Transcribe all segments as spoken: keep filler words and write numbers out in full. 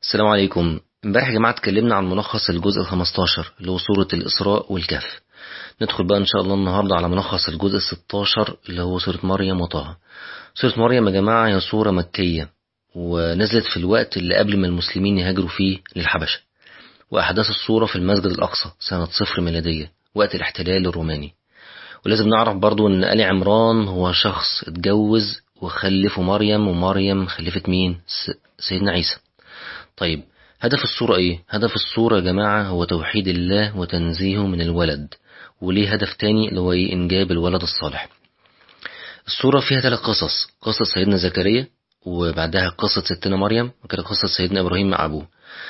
السلام عليكم. امبارح يا جماعة اتكلمنا عن ملخص الجزء الخمستاشر اللي هو سورة الإسراء والكهف. ندخل بقى إن شاء الله النهاردة على ملخص الجزء الستاشر اللي هو سورة مريم وطه. سورة مريم يا جماعة هي سورة مكية، ونزلت في الوقت اللي قبل ما المسلمين يهاجروا فيه للحبشة، وأحداث السورة في المسجد الأقصى سنة صفر ميلادية وقت الاحتلال الروماني. ولازم نعرف برضو إن آل عمران هو شخص اتجوز وخلفه مريم، ومريم خلفت مين؟ سيدنا عيسى. طيب، هدف الصورة ايه؟ هدف الصورة يا جماعة هو توحيد الله وتنزيهه من الولد، وليه هدف تاني اللي هو ايه؟ انجاب الولد الصالح. الصورة فيها ثلاث قصص: قصة سيدنا زكريا، وبعدها قصة ستنا مريم، وكده قصة سيدنا ابراهيم مع ابوه.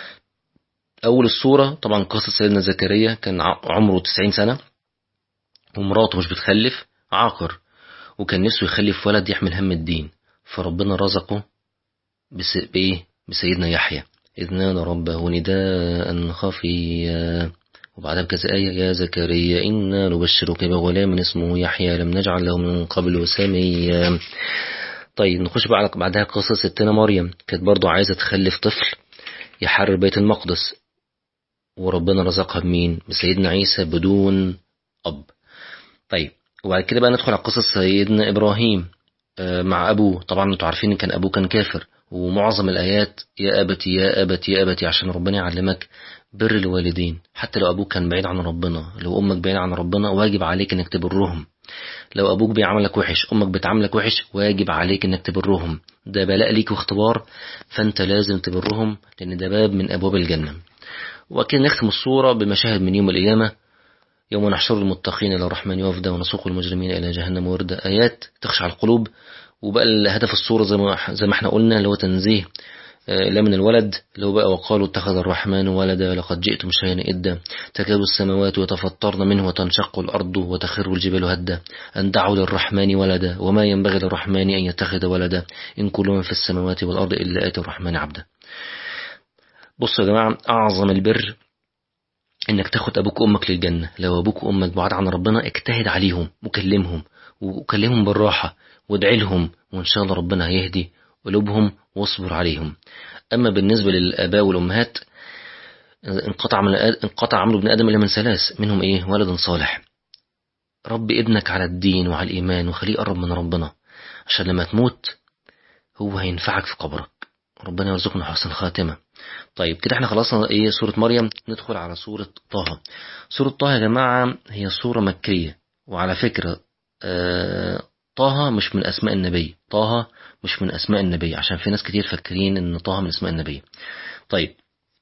اول الصورة طبعا قصة سيدنا زكريا، كان عمره تسعين سنة ومراته مش بتخلف، عاقر، وكان نفسه يخلف ولد يحمل هم الدين، فربنا رزقه بس بايه؟ بسيدنا يحيى، إذ نادى ربه نداء خفيا. وبعدها بكذا آية: يا زكريا إنا نبشرك بغلام اسمه يحيى لم نجعل له من قبل سميا. طيب نخش بقى على بعدها قصة ستنا مريم، كانت برضو عايزة تخلف طفل يحرر بيت المقدس، وربنا رزقها بمين؟ بسيدنا عيسى بدون أب. طيب، وبعد كده بقى ندخل على قصة سيدنا إبراهيم مع أبوه. طبعا انتوا عارفين إن كان أبوه كان كافر، ومعظم الآيات يا أبتي يا أبتي يا أبتي، عشان ربنا يعلمك بر الوالدين. حتى لو أبوك كان بعيد عن ربنا، لو أمك بعيد عن ربنا، واجب عليك إنك تبرهم. لو أبوك بيعاملك وحش، أمك بتعاملك وحش، واجب عليك إنك تبرهم. ده بلاء ليك واختبار، فأنت لازم تبرهم، لأن ده باب من أبواب الجنة. وأكيد نختم الصورة بمشاهد من يوم القيامة: يوم نحشر المتقين إلى الرحمن وفدا ونسوق المجرمين إلى جهنم وردا. آيات تخشع القلوب. وبقى الهدف الصورة زي ما زي ما احنا قلنا اللي هو تنزيه لا من الولد، اللي هو بقى وقالوا اتخذ الرحمن ولدا لقد جئتم شيئا إدا تكاد السماوات يتفطرن منه وتنشق الأرض وتخر الجبال هدا أن دعوا للرحمن ولدا وما ينبغي للرحمن أن يتخذ ولدا إن كل من في السماوات والأرض إلا آتي الرحمن عبدا. بصوا يا جماعة، أعظم البر إنك تاخد أبوك وأمك للجنة. لو أبوك وأمك بعاد عن ربنا، اجتهد عليهم وكلمهم، وكلمهم بالراحة وادعي لهم، وإن شاء الله ربنا هيهدي قلوبهم، واصبر عليهم. أما بالنسبة للآباء والأمهات، انقطع من انقطع عمل ابن آدم إلا من ثلاث، منهم إيه؟ ولد صالح. ربي ابنك على الدين وعلى الإيمان، وخليه يقرب من ربنا، عشان لما تموت هو هينفعك في قبرك. ربنا يرزقنا حسن خاتمة. طيب كده احنا خلصنا ايه سورة مريم، ندخل على سورة طه. سورة طه يا جماعة هي سورة مكية، وعلى فكرة اه طه مش من أسماء النبي. طه مش من أسماء النبي، عشان في ناس كتير فاكرين إن طه من أسماء النبي. طيب،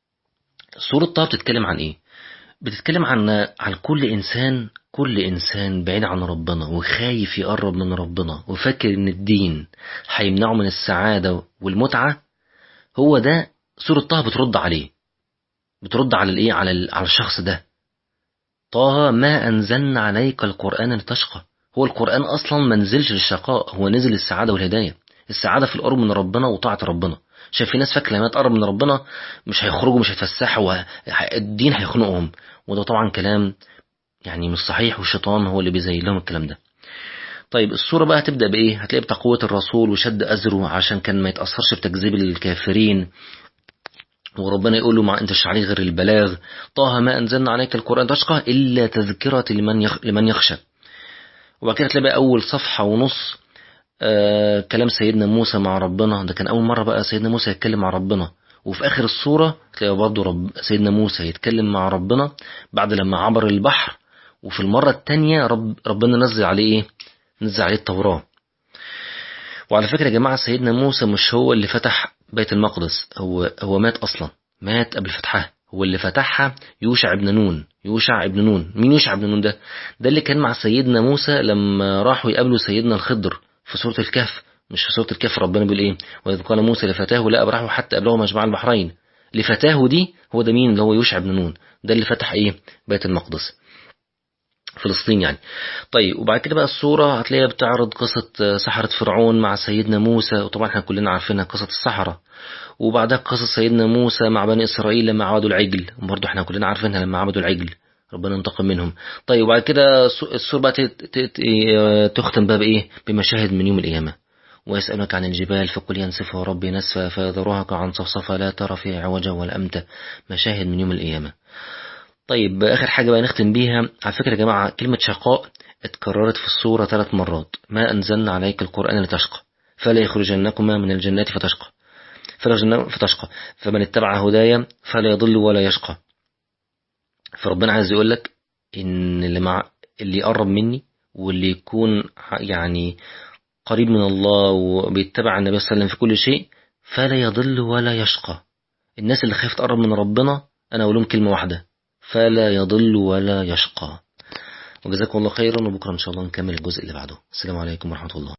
سورة طه بتتكلم عن إيه؟ بتتكلم عن عن كل إنسان كل إنسان بعيد عن ربنا وخايف يقرب من ربنا، وفاكر إن الدين هيمنعه من السعادة والمتعة. هو ده سورة طه بترد عليه، بترد على الإيه؟ على على الشخص ده. طه ما أنزلنا عليك القرآن لتشقى. هو القرآن أصلا ما نزلش للشقاء، هو نزل للسعادة والهداية. السعادة في القرب من ربنا وطاعة ربنا. شايف في ناس فاكرة لما تقرب من ربنا مش هيخرجوا، مش هيتفسحوا، والدين هيخنقهم، وده طبعا كلام يعني مش صحيح، والشيطان هو اللي بيزين لهم الكلام ده. طيب، السورة بقى هتبدأ بإيه؟ هتلاقي بتقوة الرسول وشد أزره عشان كان ما يتأثرش بتكذيب الكافرين، وربنا يقول له: ما انتش عليه غير البلاغ. طه ما أنزلنا عليك القرآن تشقى إلا تذكرة لمن يخ... لمن يخشى. وبعد كده تلاقي أول صفحة ونص آه كلام سيدنا موسى مع ربنا. ده كان أول مرة بقى سيدنا موسى يتكلم مع ربنا. وفي آخر السورة تلاقي برضه رب... سيدنا موسى يتكلم مع ربنا بعد لما عبر البحر. وفي المرة التانية رب... ربنا نزل عليه إيه؟ نزل عليه التوراة. وعلى فكرة يا جماعة، سيدنا موسى مش هو اللي فتح بيت المقدس، هو هو مات أصلا، مات قبل فتحها. هو اللي فتحها يوشع ابن نون. يوشع ابن نون مين يوشع ابن نون ده؟ ده اللي كان مع سيدنا موسى لما راحوا يقابلوا سيدنا الخضر في سورة الكهف. مش في سورة الكهف ربنا بيقول إيه؟ وإذ قال موسى لفتاه لا أبرحوا حتى أبلغوا مجمع البحرين. لفتاه دي هو ده مين؟ اللي هو يوشع ابن نون، ده اللي فتح إيه؟ بيت المقدس، فلسطين يعني. طيب، وبعد كده بقى الصورة هتلاقيها بتعرض قصة سحرة فرعون مع سيدنا موسى، وطبعا احنا كلنا عارفينها قصة السحرة. وبعدها قصة سيدنا موسى مع بني إسرائيل لما عبدوا العجل، وبرضه احنا كلنا عارفينها لما عبدوا العجل ربنا انتقم منهم. طيب، وبعد كده الصورة بقى تختم بقى بإيه؟ بمشاهد من يوم القيامة. ويسألونك عن الجبال فقل ينسفها ربي نسفا فيذرها كعن صفصفا لا ترى فيها عوجا ولا أمتا. مشاهد من يوم القيامة. طيب آخر حاجة بقى نختم بيها. على فكرة يا جماعة كلمة شقاء اتكررت في السورة ثلاث مرات. ما أنزلنا عليك القرآن لتشقى فلا يخرجنكما من الجنات فتشقى فلا يخرجن- فتشقى فمن اتبع هدايا فلا يضل ولا يشقى. فربنا عايز يقول لك إن اللي مع اللي يقرب مني واللي يكون ح- يعني قريب من الله وبيتبع النبي صلى الله عليه وسلم في كل شيء فلا يضل ولا يشقى. الناس اللي خايف تقرب من ربنا أنا أقول لهم كلمة واحدة: فلا يضل ولا يشقى. وجزاكم الله خيرا، وبكرة إن شاء الله نكمل الجزء اللي بعده. السلام عليكم ورحمة الله.